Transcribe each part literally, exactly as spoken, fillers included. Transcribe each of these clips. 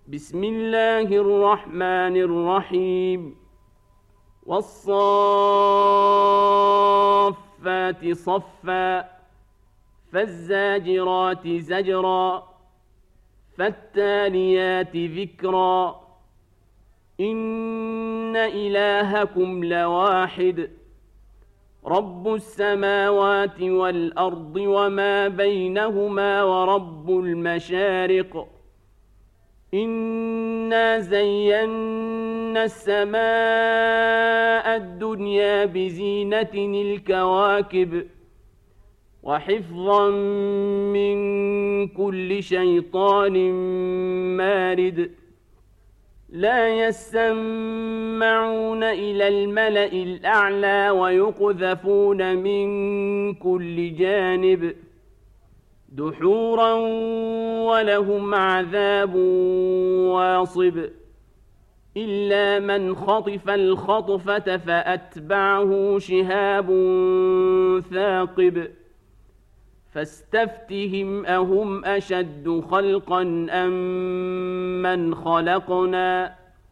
بسم الله الرحمن الرحيم والصافات صفا فالزاجرات زجرا فالتاليات ذكرا إن إلهكم لواحد رب السماوات والأرض وما بينهما ورب المشارق إنا زينا السماء الدنيا بزينة الكواكب وحفظا من كل شيطان مارد لا يسمعون إلى الملأ الأعلى ويقذفون من كل جانب دحورا ولهم عذاب واصب إلا من خطف الخطفة فأتبعه شهاب ثاقب فاستفتهم أهم أشد خلقا أم من خلقنا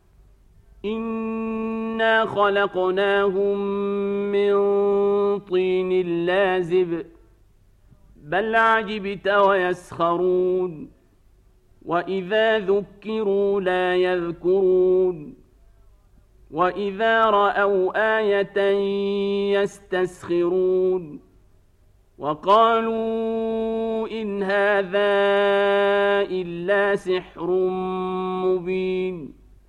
إنا خلقناهم من طين لازب بل عجبت ويسخرون وإذا ذكروا لا يذكرون وإذا رأوا آية يستسخرون وقالوا إن هذا إلا سحر مبين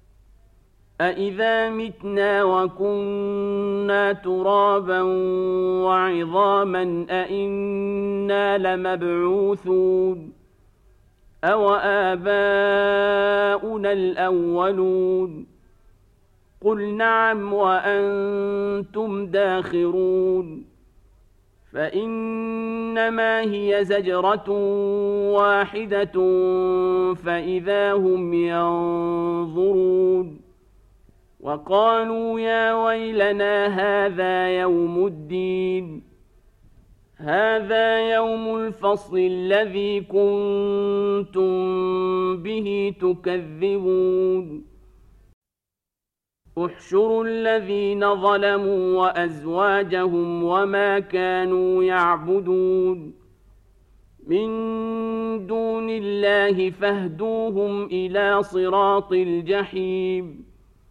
أإذا متنا وكنا ترابا وعظاما أإنا لمبعوثون أو آباؤنا الأولون قل نعم وأنتم داخرون فإنما هي زجرة واحدة فإذا هم ينظرون وقالوا يا ويلنا هذا يوم الدين هذا يوم الفصل الذي كنتم به تكذبون احشروا الذين ظلموا وأزواجهم وما كانوا يعبدون من دون الله فاهدوهم إلى صراط الجحيم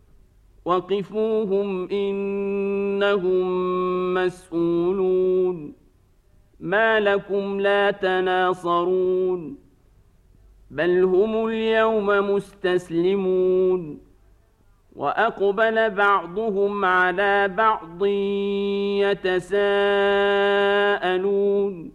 وقفوهم إنهم مسؤولون ما لكم لا تناصرون بل هم اليوم مستسلمون وأقبل بعضهم على بعض يتساءلون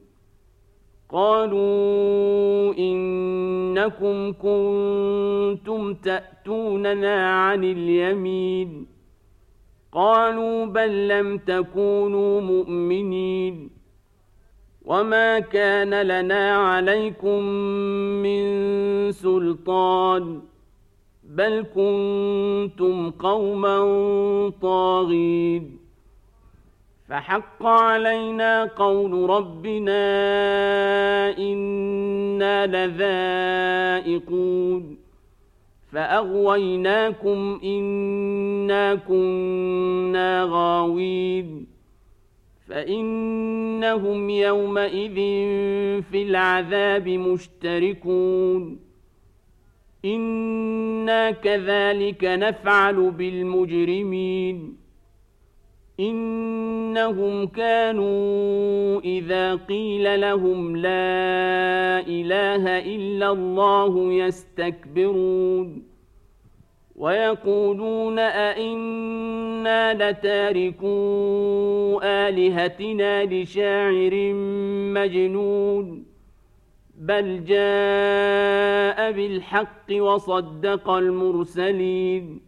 قالوا إنكم كنتم تأتوننا عن اليمين قالوا بل لم تكونوا مؤمنين وما كان لنا عليكم من سلطان بل كنتم قوما طاغين فحق علينا قول ربنا إنا لذائقون فأغويناكم إنا كنا غاوين فإنهم يومئذ في العذاب مشتركون إنا كذلك نفعل بالمجرمين إنهم كانوا إذا قيل لهم لا إله إلا الله يستكبرون ويقولون أئنا لتاركو آلهتنا لشاعر مجنون بل جاء بالحق وصدق المرسلين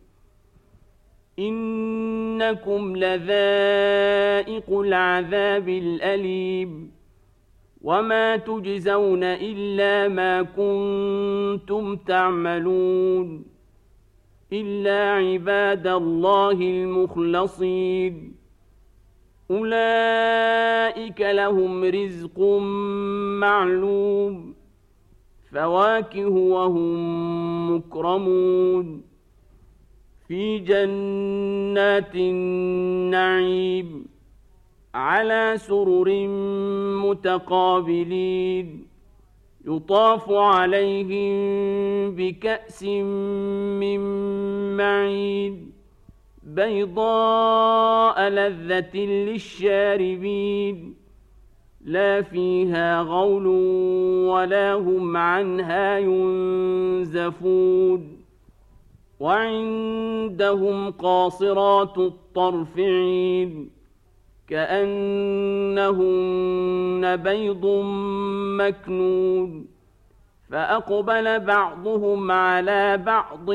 إنكم لذائق العذاب الأليم وما تجزون إلا ما كنتم تعملون إلا عباد الله المخلصين أولئك لهم رزق معلوم فواكه وهم مكرمون في جنات النعيم على سرر متقابلين يطاف عليهم بكأس من معين بيضاء لذة للشاربين لا فيها غول ولا هم عنها ينزفون وعندهم قاصرات الطرف عين كأنهن بيض مكنون فأقبل بعضهم على بعض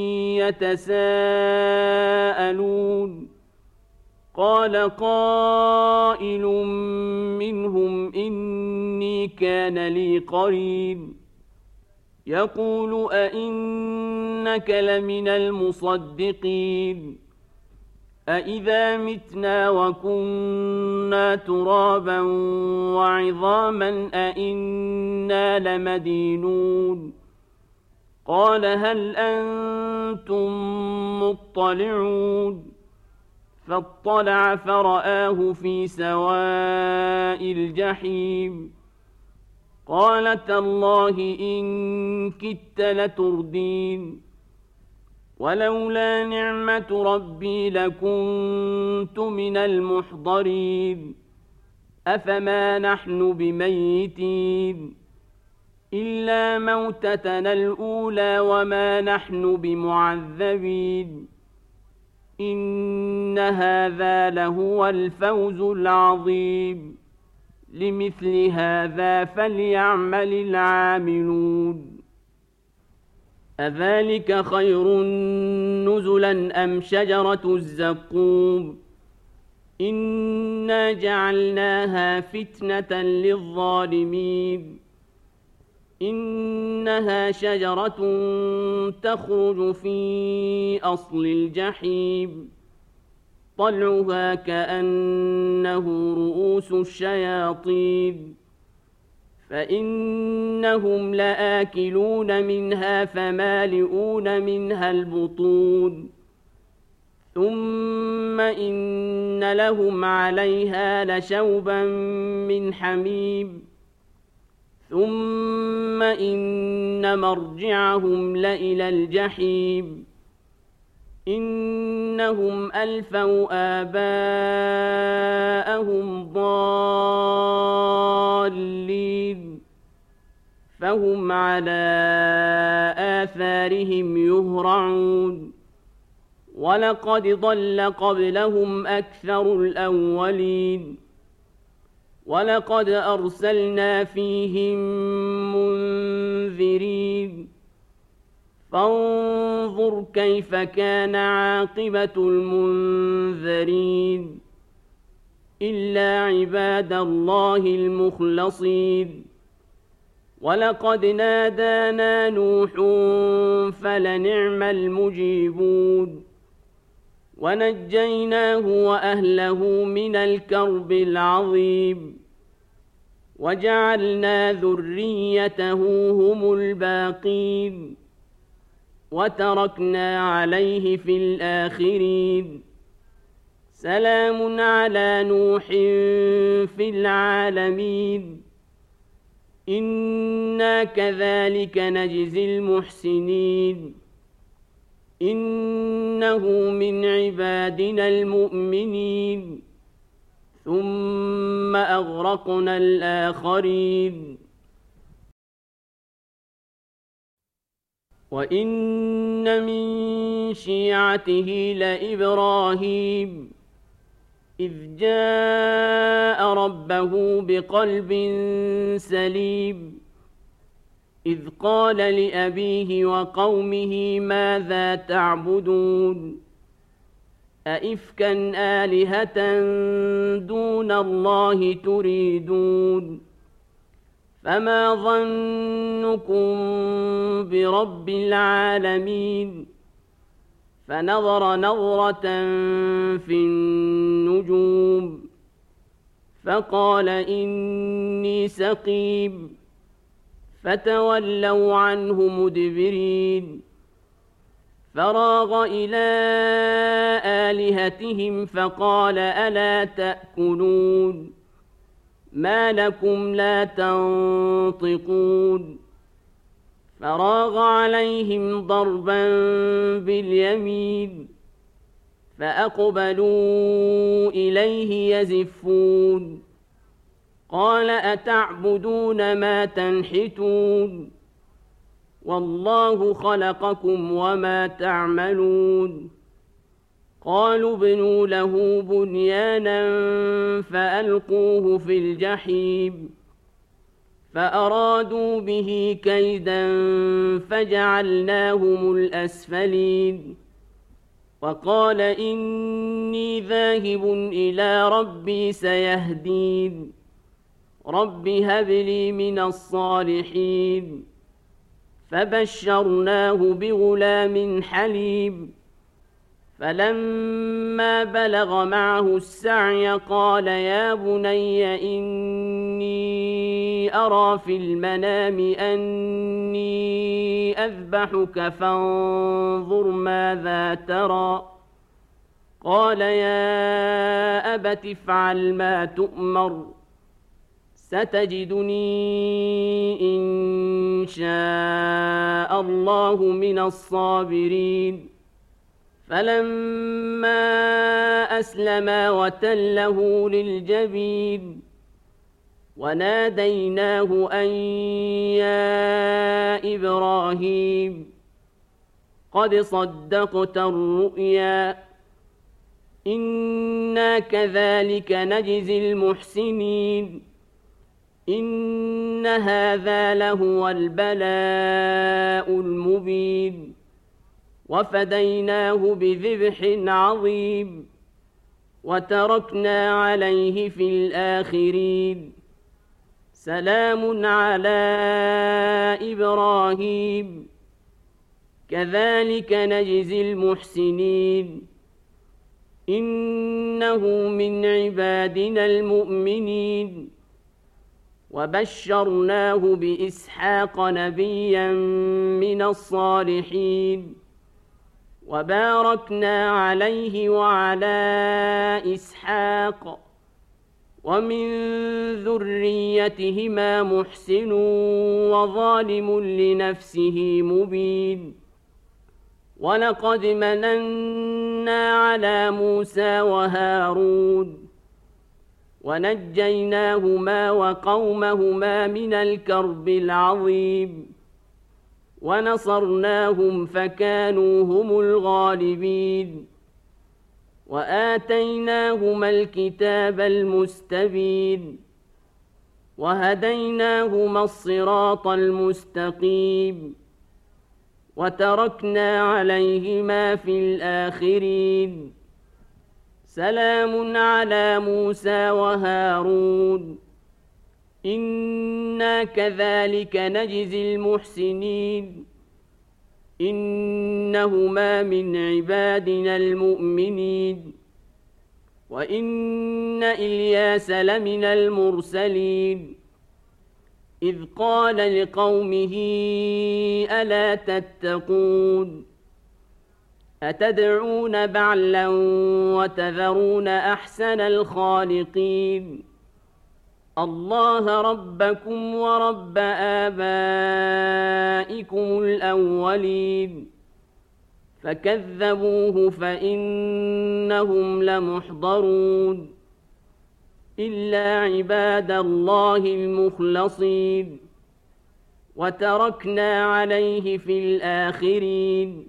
يتساءلون قال قائل منهم إني كان لي قرين يقول أئنك لمن المصدقين أإذا متنا وكنا ترابا وعظاما أئنا لمدينون قال هل أنتم مطلعون فاطلع فرآه في سواء الجحيم قال تالله إن كدت لتردين ولولا نعمة ربي لكنت من المحضرين أفما نحن بميتين إلا موتتنا الأولى وما نحن بمعذبين إن هذا لهو الفوز العظيم لمثل هذا فليعمل العاملون أذلك خير نزلا أم شجرة الزقوم إنا جعلناها فتنة للظالمين إنها شجرة تخرج في أصل الجحيم طلعها كأنه رؤوس الشياطين فإنهم لآكلون منها فمالئون منها البطون ثم إن لهم عليها لشوبا من حميم ثم إن مرجعهم لإلى الجحيم إنهم ألفوا آباءهم ضالين فهم على آثارهم يهرعون ولقد ضل قبلهم أكثر الأولين ولقد أرسلنا فيهم منذرين فانظر كيف كان عاقبة المنذرين إلا عباد الله المخلصين ولقد نادانا نوح فلنعم المجيبون ونجيناه وأهله من الكرب العظيم وجعلنا ذريته هم الباقين وتركنا عليه في الآخرين سلام على نوح في العالمين إنا كذلك نجزي المحسنين إنه من عبادنا المؤمنين ثم أغرقنا الآخرين وإن من شيعته لإبراهيم إذ جاء ربه بقلب سليم إذ قال لأبيه وقومه ماذا تعبدون أئفكا آلهة دون الله تريدون فما ظنكم برب العالمين فنظر نظرة في النجوم فقال إني سقيم فتولوا عنه مدبرين فراغ إلى آلهتهم فقال ألا تأكلون ما لكم لا تنطقون فراغ عليهم ضربا باليمين فأقبلوا إليه يزفون قال أتعبدون ما تنحتون والله خلقكم وما تعملون قالوا ابنوا له بنيانا فألقوه في الجحيم فأرادوا به كيدا فجعلناهم الأسفلين وقال إني ذاهب إلى ربي سيهدين رب هب لي من الصالحين فبشرناه بغلام حليم فلما بلغ معه السعي قال يا بني إني أرى في المنام أني أذبحك فانظر ماذا ترى قال يا أبت افعل ما تؤمر ستجدني إن شاء الله من الصابرين فلما أسلما وتله للجبين وناديناه أن يا إبراهيم قد صدقت الرؤيا إنا كذلك نجزي المحسنين إن هذا لهو البلاء المبين وفديناه بذبح عظيم وتركنا عليه في الآخرين سلام على إبراهيم كذلك نجزي المحسنين إنه من عبادنا المؤمنين وبشرناه بإسحاق نبيا من الصالحين وباركنا عليه وعلى إسحاق ومن ذريتهما محسن وظالم لنفسه مبين ولقد مننا على موسى وهارون ونجيناهما وقومهما من الكرب العظيم ونصرناهم فكانوا هم الغالبين وآتيناهما الكتاب المستبين وهديناهما الصراط المستقيم وتركنا عليهما في الآخرين سلام على موسى وهارون إنا كذلك نجزي المحسنين إنهما من عبادنا المؤمنين وإن إلياس لمن المرسلين إذ قال لقومه ألا تتقون أتدعون بعلا وتذرون أحسن الخالقين الله ربكم ورب آبائكم الأولين فكذبوه فإنهم لمحضرون إلا عباد الله المخلصين وتركنا عليه في الآخرين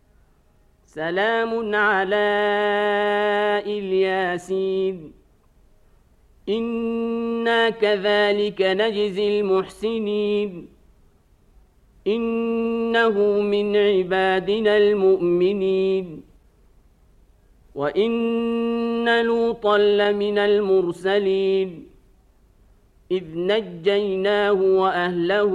سلام على الياسين إنا كذلك نجزي المحسنين إنه من عبادنا المؤمنين وإن لوطا لمن المرسلين إذ نجيناه وأهله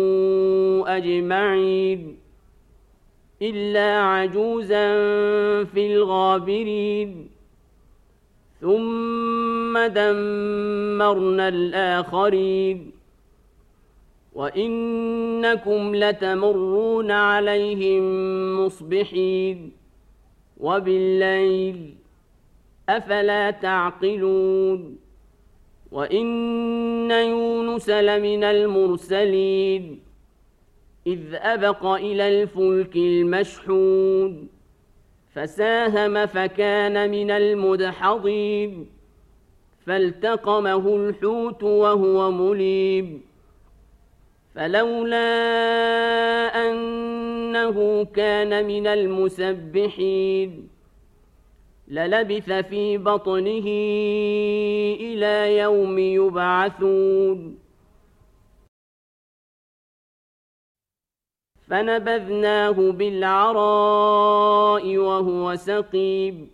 أجمعين إلا عجوزا في الغابرين ثم دمرنا الآخرين وإنكم لتمرون عليهم مصبحين وبالليل أفلا تعقلون وإن يونس لمن المرسلين إذ أبق إلى الفلك المشحون فساهم فكان من المدحضين فالتقمه الحوت وهو مليم فلولا أنه كان من المسبحين للبث في بطنه إلى يوم يبعثون فنبذناه بالعراء وهو سقيم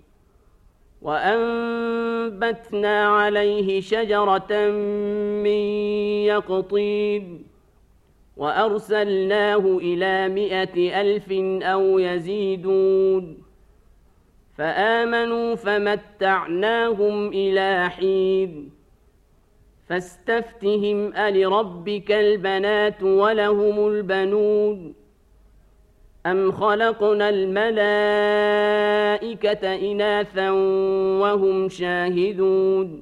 وأنبتنا عليه شجرة من يقطين وأرسلناه إلى مائة ألف أو يزيدون فآمنوا فمتعناهم إلى حين فاستفتهم ألربك البنات ولهم البنون أم خلقنا الملائكة إناثا وهم شاهدون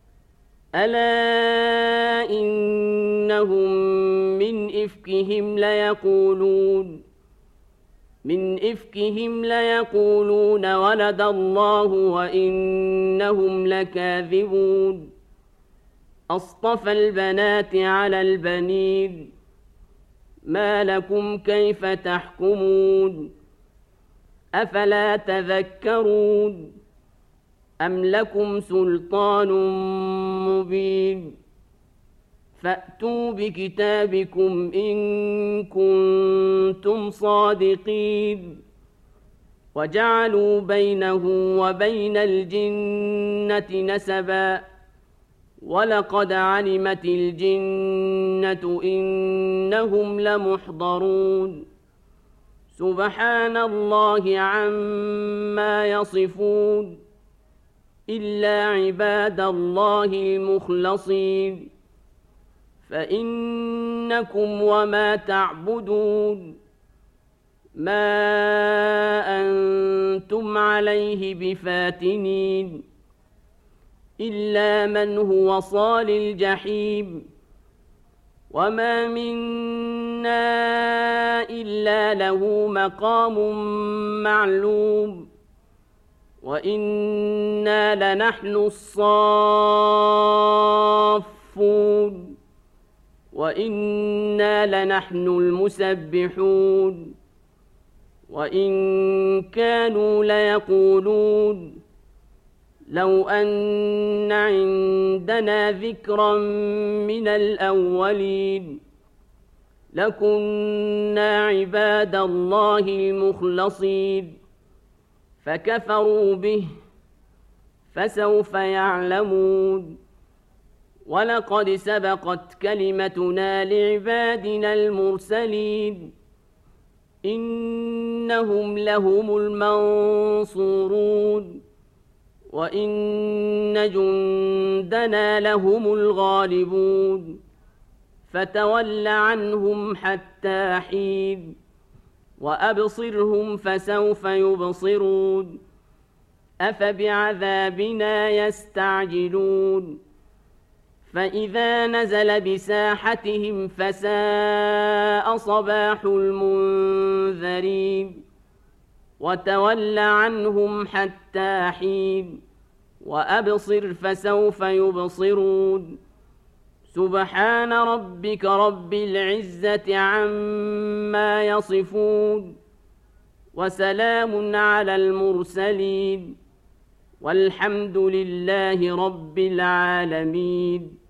ألا إنهم من إفكهم ليقولون من إفكهم ليقولون ولد الله وإنهم لكاذبون أصطفى البنات على البنين ما لكم كيف تحكمون أفلا تذكرون أم لكم سلطان مبين فأتوا بكتابكم إن كنتم صادقين وجعلوا بينه وبين الجنة نسبا ولقد علمت الجنة إنهم لمحضرون سبحان الله عما يصفون إلا عباد الله المخلصين فإنكم وما تعبدون ما أنتم عليه بفاتنين إلا من هو صال الجحيم وما منا إلا له مقام معلوم وإنا لنحن الصافون وإنا لنحن المسبحون وإن كانوا ليقولون لو أن عندنا ذكرا من الأولين لكنا عباد الله المخلصين فكفروا به فسوف يعلمون ولقد سبقت كلمتنا لعبادنا المرسلين إنهم لهم المنصورون وإن جندنا لهم الغالبون فتول عنهم حتى حين وأبصرهم فسوف يبصرون أفبعذابنا يستعجلون فإذا نزل بساحتهم فساء صباح المنذرين وتول عنهم حتى حين وأبصر فسوف يبصرون سبحان ربك رب العزة عما يصفون وسلام على المرسلين والحمد لله رب العالمين.